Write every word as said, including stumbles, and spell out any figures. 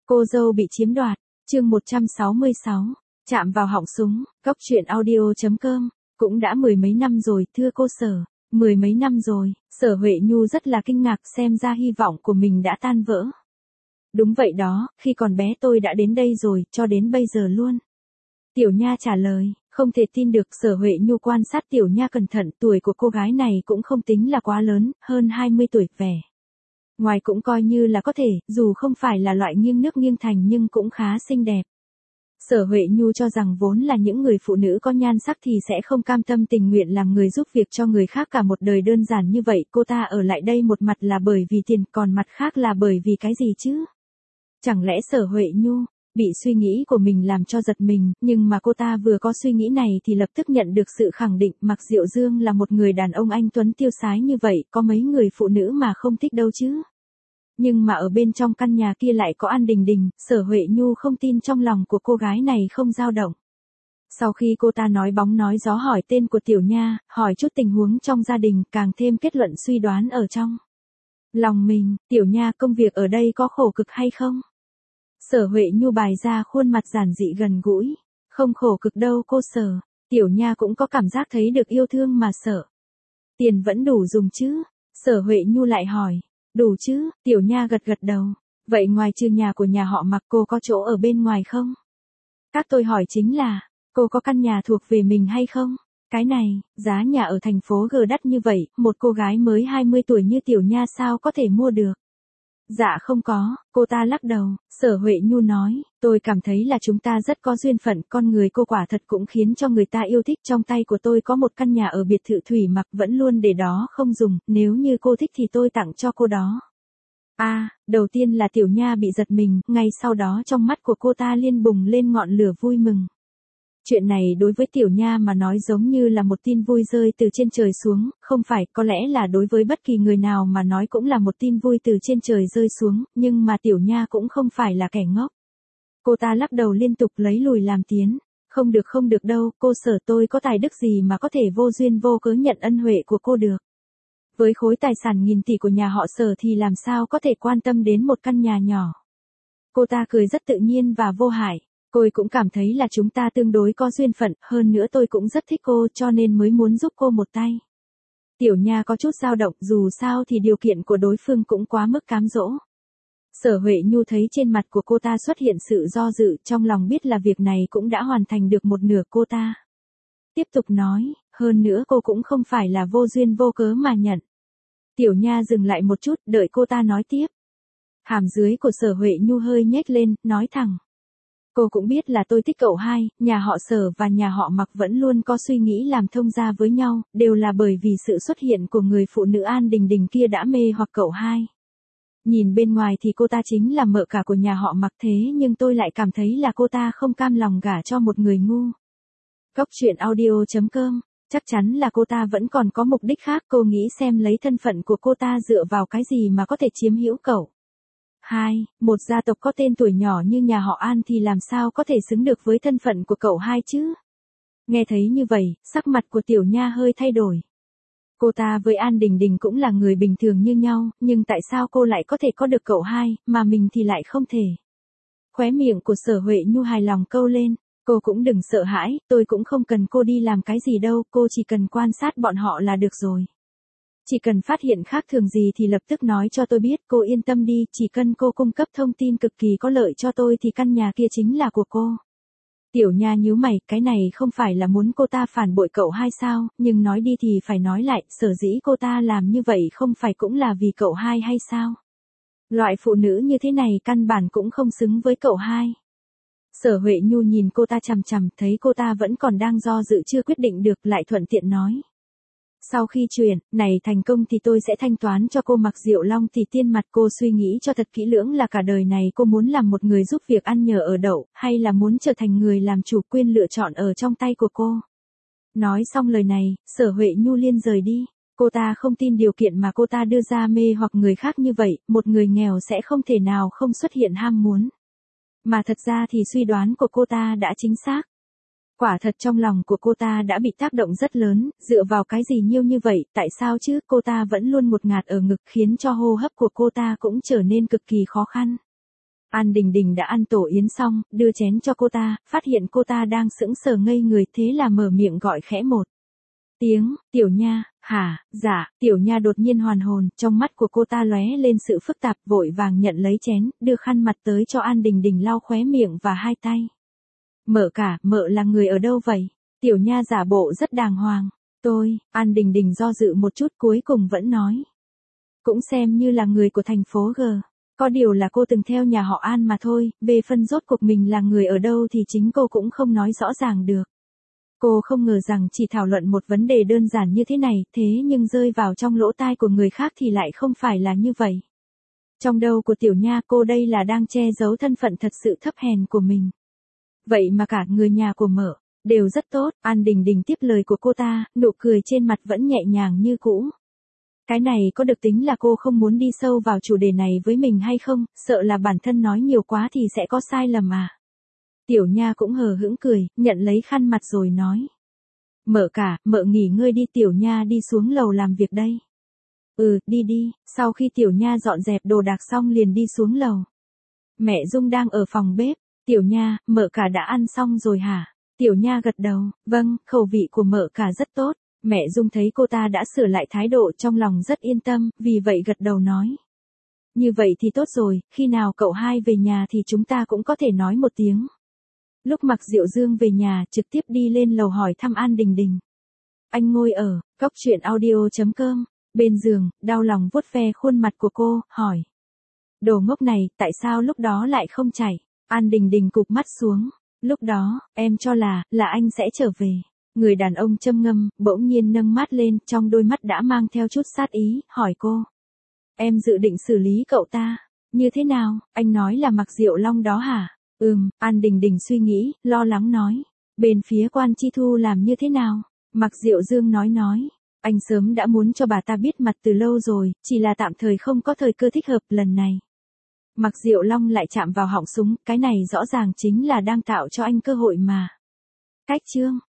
Cô dâu bị chiếm đoạt, chương một trăm sáu mươi sáu, chạm vào họng súng, góc truyện audio.com, cũng đã mười mấy năm rồi, thưa cô Sở, mười mấy năm rồi, Sở Huệ Nhu rất là kinh ngạc, xem ra hy vọng của mình đã tan vỡ. Đúng vậy đó, khi còn bé tôi đã đến đây rồi, cho đến bây giờ luôn. Tiểu Nha trả lời, không thể tin được. Sở Huệ Nhu quan sát Tiểu Nha cẩn thận, tuổi của cô gái này cũng không tính là quá lớn, hơn hai mươi tuổi, vẻ ngoài cũng coi như là có thể, dù không phải là loại nghiêng nước nghiêng thành nhưng cũng khá xinh đẹp. Sở Huệ Nhu cho rằng vốn là những người phụ nữ có nhan sắc thì sẽ không cam tâm tình nguyện làm người giúp việc cho người khác cả một đời đơn giản như vậy, cô ta ở lại đây một mặt là bởi vì tiền, còn mặt khác là bởi vì cái gì chứ? Chẳng lẽ Sở Huệ Nhu bị suy nghĩ của mình làm cho giật mình, nhưng mà cô ta vừa có suy nghĩ này thì lập tức nhận được sự khẳng định, Mạc Diệu Dương là một người đàn ông anh tuấn tiêu sái như vậy, có mấy người phụ nữ mà không thích đâu chứ. Nhưng mà ở bên trong căn nhà kia lại có An Đình Đình, Sở Huệ Nhu không tin trong lòng của cô gái này không dao động. Sau khi cô ta nói bóng nói gió hỏi tên của Tiểu Nha, hỏi chút tình huống trong gia đình, càng thêm kết luận suy đoán ở trong lòng mình, Tiểu Nha công việc ở đây có khổ cực hay không? Sở Huệ Nhu bày ra khuôn mặt giản dị gần gũi, không khổ cực đâu cô Sở, Tiểu Nha cũng có cảm giác thấy được yêu thương mà sợ. Tiền vẫn đủ dùng chứ? Sở Huệ Nhu lại hỏi. Đủ chứ, Tiểu Nha gật gật đầu. Vậy ngoài trừ nhà của nhà họ Mạc cô có chỗ ở bên ngoài không? Các tôi hỏi chính là, cô có căn nhà thuộc về mình hay không? Cái này, giá nhà ở thành phố G đắt như vậy, một cô gái mới hai mươi tuổi như Tiểu Nha sao có thể mua được? Dạ không có, cô ta lắc đầu. Sở Huệ Nhu nói, tôi cảm thấy là chúng ta rất có duyên phận, con người cô quả thật cũng khiến cho người ta yêu thích. Trong tay của tôi có một căn nhà ở biệt thự Thủy Mặc, vẫn luôn để đó không dùng, nếu như cô thích thì tôi tặng cho cô đó. A, à, đầu tiên là Tiểu Nha bị giật mình, ngay sau đó trong mắt của cô ta liên bùng lên ngọn lửa vui mừng. Chuyện này đối với Tiểu Nha mà nói giống như là một tin vui rơi từ trên trời xuống, không phải, có lẽ là đối với bất kỳ người nào mà nói cũng là một tin vui từ trên trời rơi xuống, nhưng mà Tiểu Nha cũng không phải là kẻ ngốc. Cô ta lắc đầu liên tục lấy lùi làm tiến, không được không được đâu, cô Sở, tôi có tài đức gì mà có thể vô duyên vô cớ nhận ân huệ của cô được. Với khối tài sản nghìn tỷ của nhà họ Sở thì làm sao có thể quan tâm đến một căn nhà nhỏ. Cô ta cười rất tự nhiên và vô hại. Tôi cũng cảm thấy là chúng ta tương đối có duyên phận, hơn nữa tôi cũng rất thích cô cho nên mới muốn giúp cô một tay. Tiểu Nha có chút dao động, dù sao thì điều kiện của đối phương cũng quá mức cám dỗ. Sở Huệ Nhu thấy trên mặt của cô ta xuất hiện sự do dự, trong lòng biết là việc này cũng đã hoàn thành được một nửa. Cô ta tiếp tục nói, hơn nữa cô cũng không phải là vô duyên vô cớ mà nhận. Tiểu Nha dừng lại một chút, đợi cô ta nói tiếp. Hàm dưới của Sở Huệ Nhu hơi nhếch lên, nói thẳng. Cô cũng biết là tôi thích cậu hai, nhà họ Sở và nhà họ Mạc vẫn luôn có suy nghĩ làm thông gia với nhau, đều là bởi vì sự xuất hiện của người phụ nữ An Đình Đình kia đã mê hoặc cậu hai. Nhìn bên ngoài thì cô ta chính là mợ cả của nhà họ Mạc, thế nhưng tôi lại cảm thấy là cô ta không cam lòng gả cho một người ngu. Góc truyện audio.com, chắc chắn là cô ta vẫn còn có mục đích khác, cô nghĩ xem lấy thân phận của cô ta dựa vào cái gì mà có thể chiếm hữu cậu. Hai, một gia tộc có tên tuổi nhỏ như nhà họ An thì làm sao có thể xứng được với thân phận của cậu hai chứ? Nghe thấy như vậy, sắc mặt của Tiểu Nha hơi thay đổi. Cô ta với An Đình Đình cũng là người bình thường như nhau, nhưng tại sao cô lại có thể có được cậu hai, mà mình thì lại không thể? Khóe miệng của Sở Huệ Nhu hài lòng câu lên, cô cũng đừng sợ hãi, tôi cũng không cần cô đi làm cái gì đâu, cô chỉ cần quan sát bọn họ là được rồi. Chỉ cần phát hiện khác thường gì thì lập tức nói cho tôi biết, cô yên tâm đi, chỉ cần cô cung cấp thông tin cực kỳ có lợi cho tôi thì căn nhà kia chính là của cô. Tiểu Nha nhíu mày, cái này không phải là muốn cô ta phản bội cậu hai sao, nhưng nói đi thì phải nói lại, sở dĩ cô ta làm như vậy không phải cũng là vì cậu hai hay sao? Loại phụ nữ như thế này căn bản cũng không xứng với cậu hai. Sở Huệ Nhu nhìn cô ta chằm chằm, thấy cô ta vẫn còn đang do dự chưa quyết định được, lại thuận tiện nói. Sau khi chuyển này thành công thì tôi sẽ thanh toán cho cô Mạc Diệu Long thì tiên mặt, cô suy nghĩ cho thật kỹ lưỡng là cả đời này cô muốn làm một người giúp việc ăn nhờ ở đậu, hay là muốn trở thành người làm chủ, quyền lựa chọn ở trong tay của cô. Nói xong lời này, Sở Huệ Nhu liên rời đi. Cô ta không tin điều kiện mà cô ta đưa ra mê hoặc người khác như vậy, một người nghèo sẽ không thể nào không xuất hiện ham muốn. Mà thật ra thì suy đoán của cô ta đã chính xác. Quả thật trong lòng của cô ta đã bị tác động rất lớn, dựa vào cái gì nhiêu như vậy, tại sao chứ, cô ta vẫn luôn một ngạt ở ngực khiến cho hô hấp của cô ta cũng trở nên cực kỳ khó khăn. An Đình Đình đã ăn tổ yến xong, đưa chén cho cô ta, phát hiện cô ta đang sững sờ ngây người, thế là mở miệng gọi khẽ một tiếng, Tiểu Nha. Hả, dạ, Tiểu Nha đột nhiên hoàn hồn, trong mắt của cô ta lóe lên sự phức tạp, vội vàng nhận lấy chén, đưa khăn mặt tới cho An Đình Đình lau khóe miệng và hai tay. Mợ cả, mợ là người ở đâu vậy? Tiểu Nha giả bộ rất đàng hoàng. Tôi, An Đình Đình do dự một chút cuối cùng vẫn nói. Cũng xem như là người của thành phố G. Có điều là cô từng theo nhà họ An mà thôi, về phân rốt cuộc mình là người ở đâu thì chính cô cũng không nói rõ ràng được. Cô không ngờ rằng chỉ thảo luận một vấn đề đơn giản như thế này, thế nhưng rơi vào trong lỗ tai của người khác thì lại không phải là như vậy. Trong đầu của Tiểu Nha cô đây là đang che giấu thân phận thật sự thấp hèn của mình. Vậy mà cả người nhà của mợ đều rất tốt, An Đình Đình tiếp lời của cô ta, nụ cười trên mặt vẫn nhẹ nhàng như cũ. Cái này có được tính là cô không muốn đi sâu vào chủ đề này với mình hay không, sợ là bản thân nói nhiều quá thì sẽ có sai lầm à. Tiểu Nha cũng hờ hững cười, nhận lấy khăn mặt rồi nói. Mợ cả, mợ nghỉ ngơi đi, Tiểu Nha đi xuống lầu làm việc đây. Ừ, đi đi, sau khi Tiểu Nha dọn dẹp đồ đạc xong liền đi xuống lầu. Mẹ Dung đang ở phòng bếp, Tiểu Nha, mợ cả đã ăn xong rồi hả? Tiểu Nha gật đầu, vâng, khẩu vị của mợ cả rất tốt. Mẹ Dung thấy cô ta đã sửa lại thái độ trong lòng rất yên tâm, vì vậy gật đầu nói. Như vậy thì tốt rồi, khi nào cậu hai về nhà thì chúng ta cũng có thể nói một tiếng. Lúc Mạc Diệu Dương về nhà, trực tiếp đi lên lầu hỏi thăm An Đình Đình. Anh ngồi ở, góc truyện audio chấm com, bên giường, đau lòng vuốt ve khuôn mặt của cô, hỏi. Đồ ngốc này, tại sao lúc đó lại không chạy? An Đình Đình cụp mắt xuống. Lúc đó, em cho là, là anh sẽ trở về. Người đàn ông châm ngâm, bỗng nhiên nâng mắt lên, trong đôi mắt đã mang theo chút sát ý, hỏi cô. Em dự định xử lý cậu ta, như thế nào, anh nói là Mạc Diệu Long đó hả? Ừm, An Đình Đình suy nghĩ, lo lắng nói. Bên phía Quan Chi Thu làm như thế nào? Mạc Diệu Dương nói nói. Anh sớm đã muốn cho bà ta biết mặt từ lâu rồi, chỉ là tạm thời không có thời cơ thích hợp lần này. Mạc Diệu Long lại chạm vào họng súng, cái này rõ ràng chính là đang tạo cho anh cơ hội mà. Cách chương